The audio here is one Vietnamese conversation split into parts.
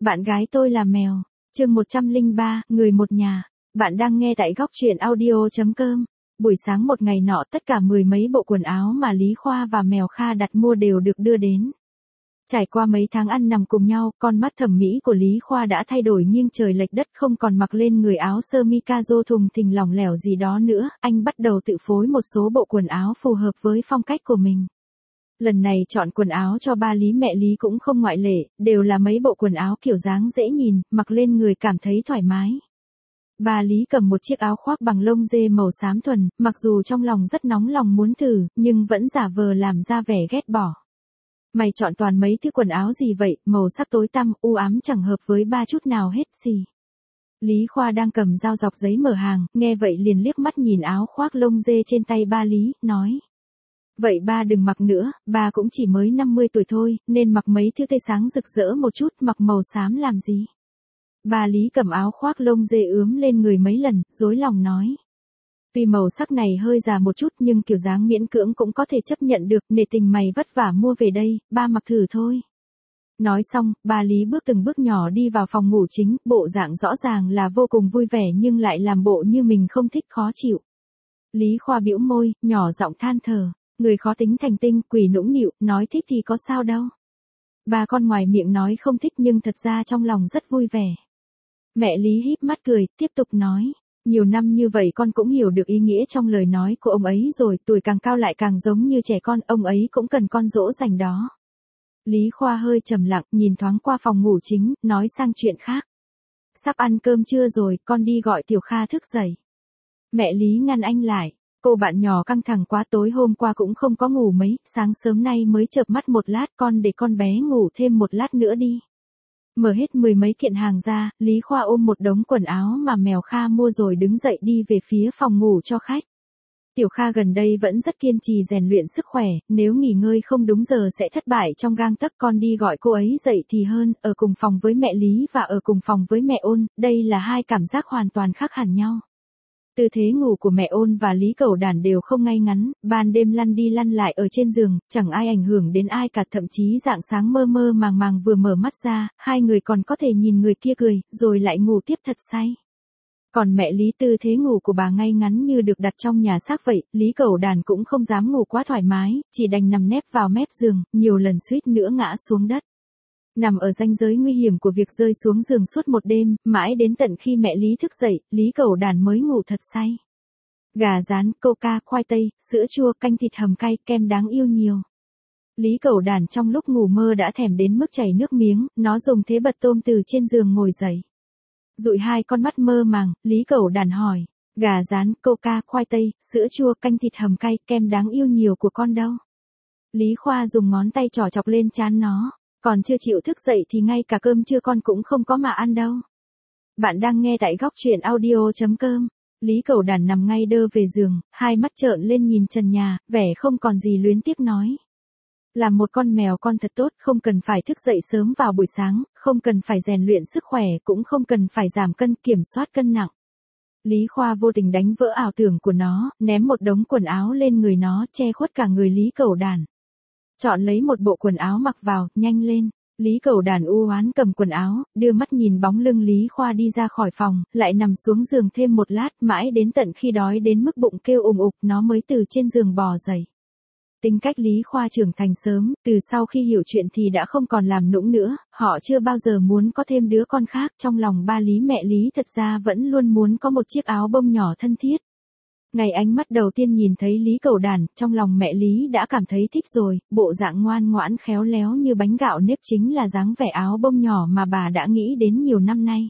Bạn gái tôi là mèo. Chương 103, người một nhà. Bạn đang nghe tại góc truyện audio.com. Buổi sáng một ngày nọ, tất cả mười mấy bộ quần áo mà Lý Khoa và mèo Kha đặt mua đều được đưa đến. Trải qua mấy tháng ăn nằm cùng nhau, con mắt thẩm mỹ của Lý Khoa đã thay đổi nghiêng trời lệch đất, không còn mặc lên người áo sơ mi caro thùng thình lỏng lẻo gì đó nữa, anh bắt đầu tự phối một số bộ quần áo phù hợp với phong cách của mình. Lần này chọn quần áo cho ba Lý mẹ Lý cũng không ngoại lệ, đều là mấy bộ quần áo kiểu dáng dễ nhìn, mặc lên người cảm thấy thoải mái. Bà Lý cầm một chiếc áo khoác bằng lông dê màu xám thuần, mặc dù trong lòng rất nóng lòng muốn thử, nhưng vẫn giả vờ làm ra vẻ ghét bỏ. Mày chọn toàn mấy thứ quần áo gì vậy, màu sắc tối tăm, u ám chẳng hợp với ba chút nào hết gì. Lý Khoa đang cầm dao dọc giấy mở hàng, nghe vậy liền liếc mắt nhìn áo khoác lông dê trên tay ba Lý, nói. Vậy ba đừng mặc nữa, ba cũng chỉ mới 50 tuổi thôi, nên mặc mấy thứ tươi sáng rực rỡ một chút, mặc màu xám làm gì. Bà Lý cầm áo khoác lông dê ướm lên người mấy lần, dối lòng nói. Tuy màu sắc này hơi già một chút nhưng kiểu dáng miễn cưỡng cũng có thể chấp nhận được, nể tình mày vất vả mua về đây, ba mặc thử thôi. Nói xong, bà Lý bước từng bước nhỏ đi vào phòng ngủ chính, bộ dạng rõ ràng là vô cùng vui vẻ nhưng lại làm bộ như mình không thích khó chịu. Lý Khoa bĩu môi, nhỏ giọng than thở. Người khó tính thành tinh, quỷ nũng nịu, nói thích thì có sao đâu. Bà con ngoài miệng nói không thích nhưng thật ra trong lòng rất vui vẻ. Mẹ Lý híp mắt cười, tiếp tục nói. Nhiều năm như vậy con cũng hiểu được ý nghĩa trong lời nói của ông ấy rồi, tuổi càng cao lại càng giống như trẻ con, ông ấy cũng cần con dỗ dành đó. Lý Khoa hơi trầm lặng, nhìn thoáng qua phòng ngủ chính, nói sang chuyện khác. Sắp ăn cơm trưa rồi, con đi gọi Tiểu Kha thức dậy. Mẹ Lý ngăn anh lại. Cô bạn nhỏ căng thẳng quá, tối hôm qua cũng không có ngủ mấy, sáng sớm nay mới chợp mắt một lát, con để con bé ngủ thêm một lát nữa đi. Mở hết mười mấy kiện hàng ra, Lý Khoa ôm một đống quần áo mà mèo Kha mua rồi đứng dậy đi về phía phòng ngủ cho khách. Tiểu Kha gần đây vẫn rất kiên trì rèn luyện sức khỏe, nếu nghỉ ngơi không đúng giờ sẽ thất bại trong gang tấc, con đi gọi cô ấy dậy thì hơn, ở cùng phòng với mẹ Lý và ở cùng phòng với mẹ Ôn, đây là hai cảm giác hoàn toàn khác hẳn nhau. Tư thế ngủ của mẹ Ôn và Lý Cẩu Đản đều không ngay ngắn, ban đêm lăn đi lăn lại ở trên giường, chẳng ai ảnh hưởng đến ai cả, thậm chí rạng sáng mơ mơ màng màng vừa mở mắt ra, hai người còn có thể nhìn người kia cười, rồi lại ngủ tiếp thật say. Còn mẹ Lý, tư thế ngủ của bà ngay ngắn như được đặt trong nhà xác vậy, Lý Cẩu Đản cũng không dám ngủ quá thoải mái, chỉ đành nằm nép vào mép giường, nhiều lần suýt nữa ngã xuống đất. Nằm ở ranh giới nguy hiểm của việc rơi xuống giường suốt một đêm, mãi đến tận khi mẹ Lý thức dậy, Lý Cẩu Đản mới ngủ thật say. Gà rán, coca, khoai tây, sữa chua, canh thịt hầm cay, kem đáng yêu nhiều. Lý Cẩu Đản trong lúc ngủ mơ đã thèm đến mức chảy nước miếng, nó dùng thế bật tôm từ trên giường ngồi dậy. Dụi hai con mắt mơ màng, Lý Cẩu Đản hỏi, gà rán, coca, khoai tây, sữa chua, canh thịt hầm cay, kem đáng yêu nhiều của con đâu? Lý Khoa dùng ngón tay trỏ chọc lên trán nó. Còn chưa chịu thức dậy thì ngay cả cơm trưa con cũng không có mà ăn đâu. Bạn đang nghe tại góc truyện audio.com. Lý Cẩu Đản nằm ngay đơ về giường, hai mắt trợn lên nhìn trần nhà, vẻ không còn gì luyến tiếc nói. Làm một con mèo con thật tốt, không cần phải thức dậy sớm vào buổi sáng, không cần phải rèn luyện sức khỏe, cũng không cần phải giảm cân, kiểm soát cân nặng. Lý Khoa vô tình đánh vỡ ảo tưởng của nó, ném một đống quần áo lên người nó, che khuất cả người Lý Cẩu Đản. Chọn lấy một bộ quần áo mặc vào, nhanh lên. Lý Cẩu Đản u oán cầm quần áo, đưa mắt nhìn bóng lưng Lý Khoa đi ra khỏi phòng, lại nằm xuống giường thêm một lát, mãi đến tận khi đói đến mức bụng kêu ùng ục nó mới từ trên giường bò dậy. Tính cách Lý Khoa trưởng thành sớm, từ sau khi hiểu chuyện thì đã không còn làm nũng nữa, họ chưa bao giờ muốn có thêm đứa con khác, trong lòng ba Lý mẹ Lý thật ra vẫn luôn muốn có một chiếc áo bông nhỏ thân thiết. Ngày ánh mắt đầu tiên nhìn thấy Lý Cẩu Đản, trong lòng mẹ Lý đã cảm thấy thích rồi, bộ dạng ngoan ngoãn khéo léo như bánh gạo nếp chính là dáng vẻ áo bông nhỏ mà bà đã nghĩ đến nhiều năm nay.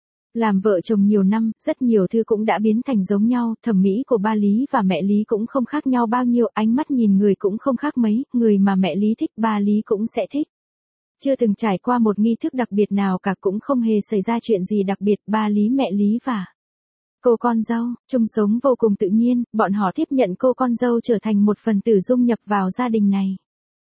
Làm vợ chồng nhiều năm, rất nhiều thứ cũng đã biến thành giống nhau, thẩm mỹ của ba Lý và mẹ Lý cũng không khác nhau bao nhiêu, ánh mắt nhìn người cũng không khác mấy, người mà mẹ Lý thích ba Lý cũng sẽ thích. Chưa từng trải qua một nghi thức đặc biệt nào cả, cũng không hề xảy ra chuyện gì đặc biệt, ba Lý mẹ Lý và cô con dâu, chung sống vô cùng tự nhiên, bọn họ tiếp nhận cô con dâu trở thành một phần tử dung nhập vào gia đình này.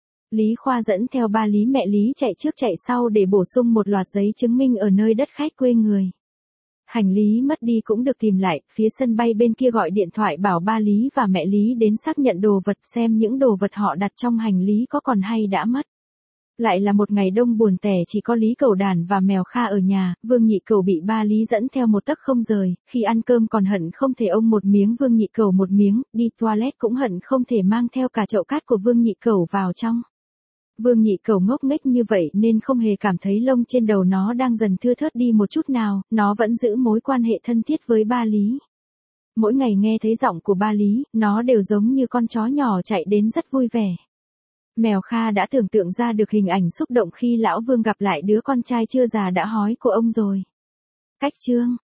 Lý Khoa dẫn theo ba Lý mẹ Lý chạy trước chạy sau để bổ sung một loạt giấy chứng minh ở nơi đất khách quê người. Hành lý mất đi cũng được tìm lại, phía sân bay bên kia gọi điện thoại bảo ba Lý và mẹ Lý đến xác nhận đồ vật xem những đồ vật họ đặt trong hành lý có còn hay đã mất. Lại là một ngày đông buồn tẻ, chỉ có Lý Cẩu Đản và mèo Kha ở nhà, Vương Nhị Cẩu bị ba Lý dẫn theo một tấc không rời, khi ăn cơm còn hận không thể ông một miếng Vương Nhị Cẩu một miếng, đi toilet cũng hận không thể mang theo cả chậu cát của Vương Nhị Cẩu vào trong. Vương Nhị Cẩu ngốc nghếch như vậy nên không hề cảm thấy lông trên đầu nó đang dần thưa thớt đi một chút nào, nó vẫn giữ mối quan hệ thân thiết với ba Lý. Mỗi ngày nghe thấy giọng của ba Lý, nó đều giống như con chó nhỏ chạy đến rất vui vẻ. Mèo Kha đã tưởng tượng ra được hình ảnh xúc động khi lão Vương gặp lại đứa con trai chưa già đã hói của ông rồi. Cách chương